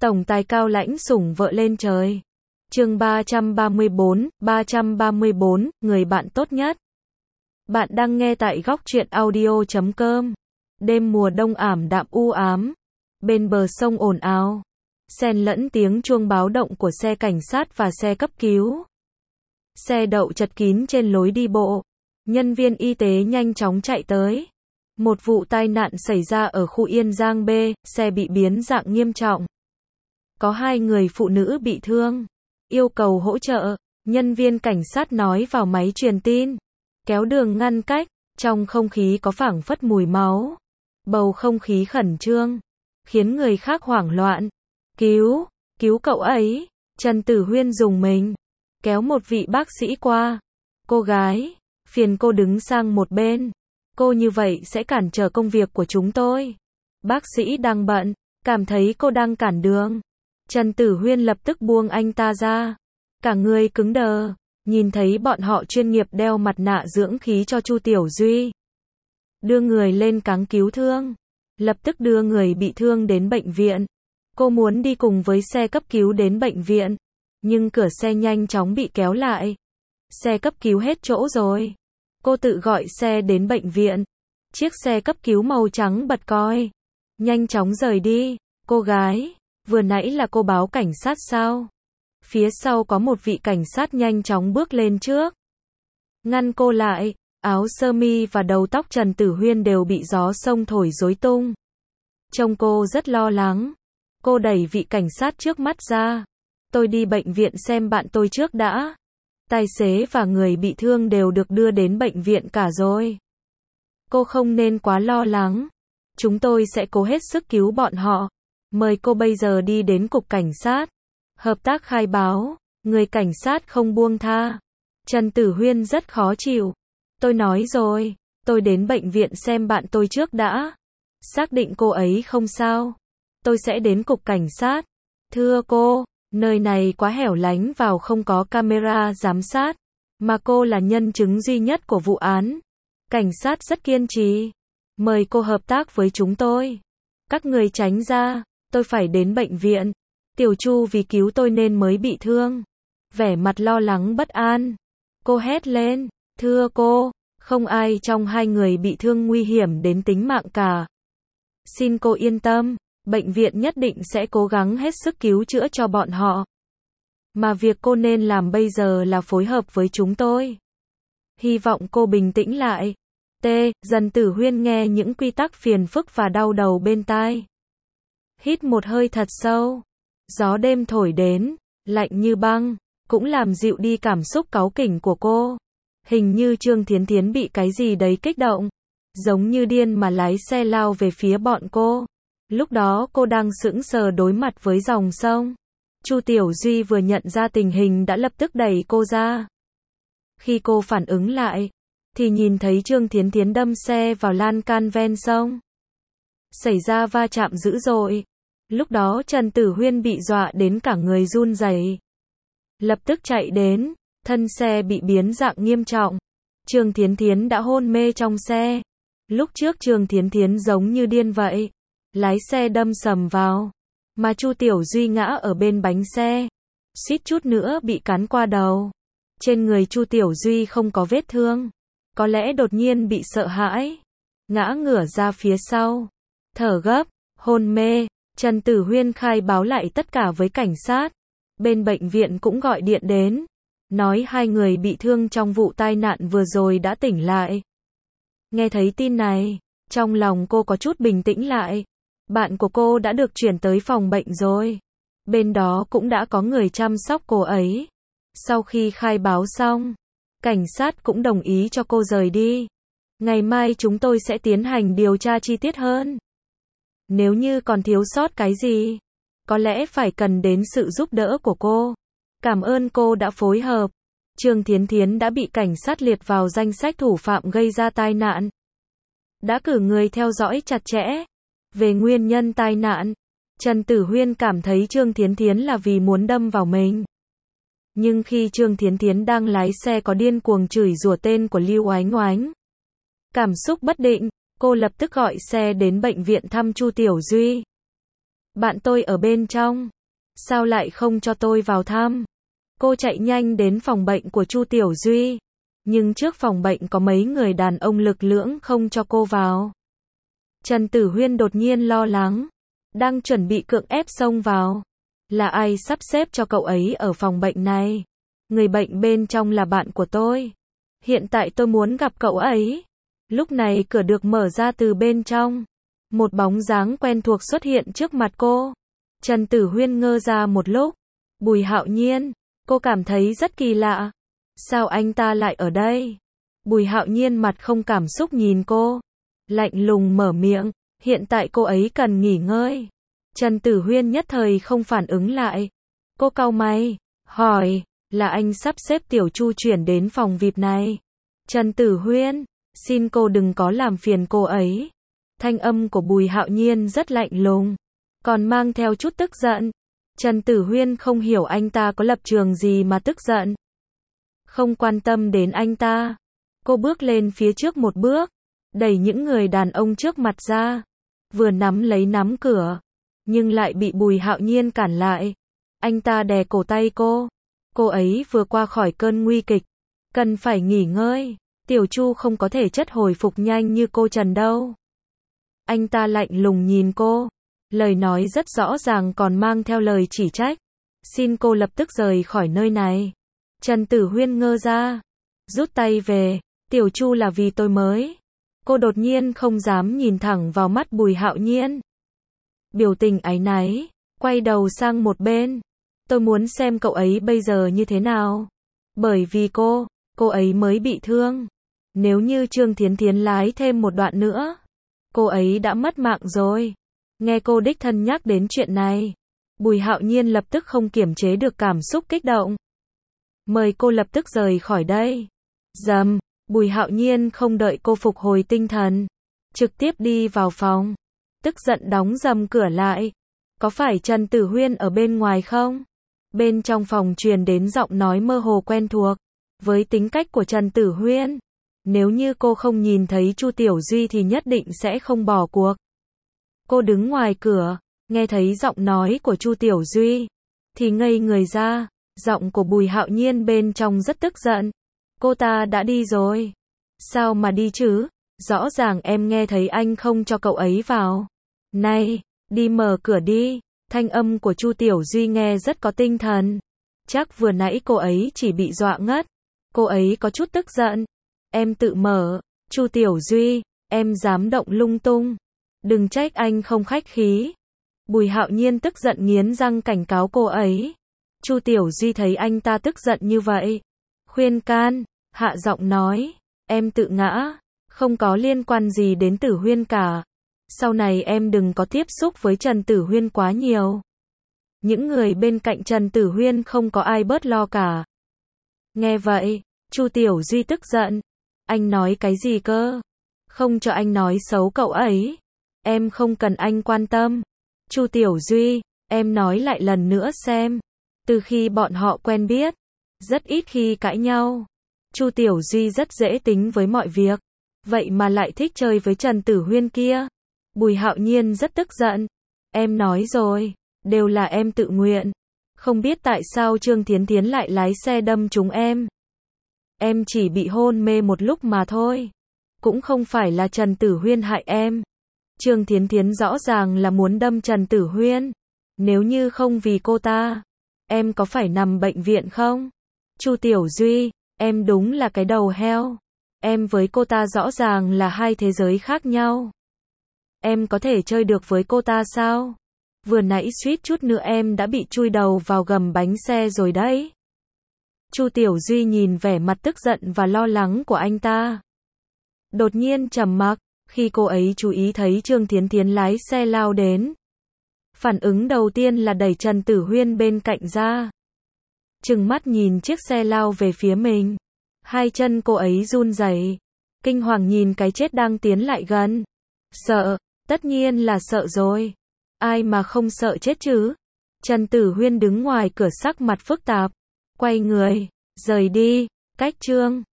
Tổng tài cao lãnh sủng vợ lên trời. Chương 334, người bạn tốt nhất. Bạn đang nghe tại góc truyện audio.com. Đêm mùa đông ảm đạm u ám. Bên bờ sông ồn ào, xen lẫn tiếng chuông báo động của xe cảnh sát và xe cấp cứu. Xe đậu chật kín trên lối đi bộ. Nhân viên y tế nhanh chóng chạy tới. Một vụ tai nạn xảy ra ở khu Yên Giang B, xe bị biến dạng nghiêm trọng. Có 2 người phụ nữ bị thương, yêu cầu hỗ trợ, nhân viên cảnh sát nói vào máy truyền tin, kéo đường ngăn cách, trong không khí có phảng phất mùi máu. Bầu không khí khẩn trương, khiến người khác hoảng loạn. Cứu cậu ấy, Trần Tử Huyên dùng mình, kéo một vị bác sĩ qua. Cô gái, phiền cô đứng sang một bên, cô như vậy sẽ cản trở công việc của chúng tôi. Bác sĩ đang bận, cảm thấy cô đang cản đường. Trần Tử Huyên lập tức buông anh ta ra. Cả người cứng đờ, nhìn thấy bọn họ chuyên nghiệp đeo mặt nạ dưỡng khí cho Chu Tiểu Duy. Đưa người lên cáng cứu thương. Lập tức đưa người bị thương đến bệnh viện. Cô muốn đi cùng với xe cấp cứu đến bệnh viện, nhưng cửa xe nhanh chóng bị kéo lại. Xe cấp cứu hết chỗ rồi. Cô tự gọi xe đến bệnh viện. Chiếc xe cấp cứu màu trắng bật còi, nhanh chóng rời đi. Cô gái, vừa nãy là cô báo cảnh sát sao? Phía sau có một vị cảnh sát nhanh chóng bước lên trước, ngăn cô lại. Áo sơ mi và đầu tóc Trần Tử Huyên đều bị gió sông thổi rối tung. Trông cô rất lo lắng. Cô đẩy vị cảnh sát trước mắt ra. Tôi đi bệnh viện xem bạn tôi trước đã. Tài xế và người bị thương đều được đưa đến bệnh viện cả rồi. Cô không nên quá lo lắng. Chúng tôi sẽ cố hết sức cứu bọn họ. Mời cô bây giờ đi đến cục cảnh sát. Hợp tác khai báo. Người cảnh sát không buông tha. Trần Tử Huyên rất khó chịu. Tôi nói rồi, tôi đến bệnh viện xem bạn tôi trước đã. Xác định cô ấy không sao, tôi sẽ đến cục cảnh sát. Thưa cô, nơi này quá hẻo lánh vào không có camera giám sát, mà cô là nhân chứng duy nhất của vụ án. Cảnh sát rất kiên trì. Mời cô hợp tác với chúng tôi. Các người tránh ra, tôi phải đến bệnh viện. Tiểu Chu vì cứu tôi nên mới bị thương. Vẻ mặt lo lắng bất an. Cô hét lên, thưa cô, không ai trong 2 người bị thương nguy hiểm đến tính mạng cả. Xin cô yên tâm, bệnh viện nhất định sẽ cố gắng hết sức cứu chữa cho bọn họ. Mà việc cô nên làm bây giờ là phối hợp với chúng tôi. Hy vọng cô bình tĩnh lại. Trần Tử Huyên nghe những quy tắc phiền phức và đau đầu bên tai. Hít một hơi thật sâu. Gió đêm thổi đến, lạnh như băng, cũng làm dịu đi cảm xúc cáu kỉnh của cô. Hình như Trương Thiến Thiến bị cái gì đấy kích động, giống như điên mà lái xe lao về phía bọn cô. Lúc đó cô đang sững sờ đối mặt với dòng sông. Chu Tiểu Duy vừa nhận ra tình hình đã lập tức đẩy cô ra. Khi cô phản ứng lại, thì nhìn thấy Trương Thiến Thiến đâm xe vào lan can ven sông. Xảy ra va chạm dữ dội. Lúc đó Trần Tử Huyên bị dọa đến cả người run rẩy. Lập tức chạy đến, thân xe bị biến dạng nghiêm trọng. Trương Thiến Thiến đã hôn mê trong xe. Lúc trước Trương Thiến Thiến giống như điên vậy, lái xe đâm sầm vào, mà Chu Tiểu Duy ngã ở bên bánh xe, suýt chút nữa bị cán qua đầu. Trên người Chu Tiểu Duy không có vết thương, có lẽ đột nhiên bị sợ hãi, ngã ngửa ra phía sau, thở gấp, hôn mê. Trần Tử Huyên khai báo lại tất cả với cảnh sát. Bên bệnh viện cũng gọi điện đến, nói 2 người bị thương trong vụ tai nạn vừa rồi đã tỉnh lại. Nghe thấy tin này, trong lòng cô có chút bình tĩnh lại. Bạn của cô đã được chuyển tới phòng bệnh rồi. Bên đó cũng đã có người chăm sóc cô ấy. Sau khi khai báo xong, cảnh sát cũng đồng ý cho cô rời đi. Ngày mai chúng tôi sẽ tiến hành điều tra chi tiết hơn. Nếu như còn thiếu sót cái gì, có lẽ phải cần đến sự giúp đỡ của cô. Cảm ơn cô đã phối hợp. Trương Thiến Thiến đã bị cảnh sát liệt vào danh sách thủ phạm gây ra tai nạn. Đã cử người theo dõi chặt chẽ. Về nguyên nhân tai nạn, Trần Tử Huyên cảm thấy Trương Thiến Thiến là vì muốn đâm vào mình. Nhưng khi Trương Thiến Thiến đang lái xe có điên cuồng chửi rủa tên của Lưu Oánh Oánh. Cảm xúc bất định, cô lập tức gọi xe đến bệnh viện thăm Chu Tiểu Duy. Bạn tôi ở bên trong. Sao lại không cho tôi vào thăm? Cô chạy nhanh đến phòng bệnh của Chu Tiểu Duy. Nhưng trước phòng bệnh có mấy người đàn ông lực lưỡng không cho cô vào. Trần Tử Huyên đột nhiên lo lắng. Đang chuẩn bị cưỡng ép xông vào. Là ai sắp xếp cho cậu ấy ở phòng bệnh này? Người bệnh bên trong là bạn của tôi. Hiện tại tôi muốn gặp cậu ấy. Lúc này cửa được mở ra từ bên trong. Một bóng dáng quen thuộc xuất hiện trước mặt cô. Trần Tử Huyên ngơ ra một lúc. Bùi Hạo Nhiên. Cô cảm thấy rất kỳ lạ. Sao anh ta lại ở đây? Bùi Hạo Nhiên mặt không cảm xúc nhìn cô. Lạnh lùng mở miệng. Hiện tại cô ấy cần nghỉ ngơi. Trần Tử Huyên nhất thời không phản ứng lại. Cô cau mày. Hỏi. Là anh sắp xếp Tiểu Chu chuyển đến phòng VIP này. Trần Tử Huyên. Xin cô đừng có làm phiền cô ấy. Thanh âm của Bùi Hạo Nhiên rất lạnh lùng. Còn mang theo chút tức giận. Trần Tử Huyên không hiểu anh ta có lập trường gì mà tức giận. Không quan tâm đến anh ta. Cô bước lên phía trước một bước. Đẩy những người đàn ông trước mặt ra. Vừa nắm lấy nắm cửa. Nhưng lại bị Bùi Hạo Nhiên cản lại. Anh ta đè cổ tay cô. Cô ấy vừa qua khỏi cơn nguy kịch. Cần phải nghỉ ngơi. Tiểu Chu không có thể chất hồi phục nhanh như cô Trần đâu. Anh ta lạnh lùng nhìn cô. Lời nói rất rõ ràng còn mang theo lời chỉ trách. Xin cô lập tức rời khỏi nơi này. Trần Tử Huyên ngơ ra. Rút tay về. Tiểu Chu là vì tôi mới. Cô đột nhiên không dám nhìn thẳng vào mắt Bùi Hạo Nhiên. Biểu tình áy náy. Quay đầu sang một bên. Tôi muốn xem cậu ấy bây giờ như thế nào. Bởi vì cô ấy mới bị thương. Nếu như Trương Thiến Thiến lái thêm một đoạn nữa, cô ấy đã mất mạng rồi. Nghe cô đích thân nhắc đến chuyện này, Bùi Hạo Nhiên lập tức không kiềm chế được cảm xúc kích động. Mời cô lập tức rời khỏi đây. Dầm, Bùi Hạo Nhiên không đợi cô phục hồi tinh thần, trực tiếp đi vào phòng, tức giận đóng dầm cửa lại. Có phải Trần Tử Huyên ở bên ngoài không? Bên trong phòng truyền đến giọng nói mơ hồ quen thuộc. Với tính cách của Trần Tử Huyên, nếu như cô không nhìn thấy Chu Tiểu Duy thì nhất định sẽ không bỏ cuộc. Cô đứng ngoài cửa, nghe thấy giọng nói của Chu Tiểu Duy, thì ngây người ra. Giọng của Bùi Hạo Nhiên bên trong rất tức giận. Cô ta đã đi rồi. Sao mà đi chứ? Rõ ràng em nghe thấy anh không cho cậu ấy vào. Này, đi mở cửa đi. Thanh âm của Chu Tiểu Duy nghe rất có tinh thần. Chắc vừa nãy cô ấy chỉ bị dọa ngất. Cô ấy có chút tức giận. Em tự mở. Chu Tiểu Duy, em dám động lung tung. Đừng trách anh không khách khí. Bùi Hạo Nhiên tức giận nghiến răng cảnh cáo cô ấy. Chu Tiểu Duy thấy anh ta tức giận như vậy, khuyên can, hạ giọng nói, em tự ngã, không có liên quan gì đến Tử Huyên cả. Sau này em đừng có tiếp xúc với Trần Tử Huyên quá nhiều. Những người bên cạnh Trần Tử Huyên không có ai bớt lo cả. Nghe vậy, Chu Tiểu Duy tức giận. Anh nói cái gì cơ? Không cho anh nói xấu cậu ấy. Em không cần anh quan tâm. Chu Tiểu Duy, em nói lại lần nữa xem. Từ khi bọn họ quen biết, rất ít khi cãi nhau. Chu Tiểu Duy rất dễ tính với mọi việc. Vậy mà lại thích chơi với Trần Tử Huyên kia. Bùi Hạo Nhiên rất tức giận. Em nói rồi, đều là em tự nguyện. Không biết tại sao Trương Thiến Thiến lại lái xe đâm trúng em. Em chỉ bị hôn mê một lúc mà thôi. Cũng không phải là Trần Tử Huyên hại em. Trương Thiến Thiến rõ ràng là muốn đâm Trần Tử Huyên. Nếu như không vì cô ta, em có phải nằm bệnh viện không? Chu Tiểu Duy, em đúng là cái đầu heo. Em với cô ta rõ ràng là hai thế giới khác nhau. Em có thể chơi được với cô ta sao? Vừa nãy suýt chút nữa em đã bị chui đầu vào gầm bánh xe rồi đấy. Chu Tiểu Duy nhìn vẻ mặt tức giận và lo lắng của anh ta. Đột nhiên trầm mặc, khi cô ấy chú ý thấy Trương Thiến Thiến lái xe lao đến. Phản ứng đầu tiên là đẩy Trần Tử Huyên bên cạnh ra. Trừng mắt nhìn chiếc xe lao về phía mình. Hai chân cô ấy run rẩy, kinh hoàng nhìn cái chết đang tiến lại gần. Sợ, tất nhiên là sợ rồi. Ai mà không sợ chết chứ? Trần Tử Huyên đứng ngoài cửa sắc mặt phức tạp. Quay người, rời đi, cách Trương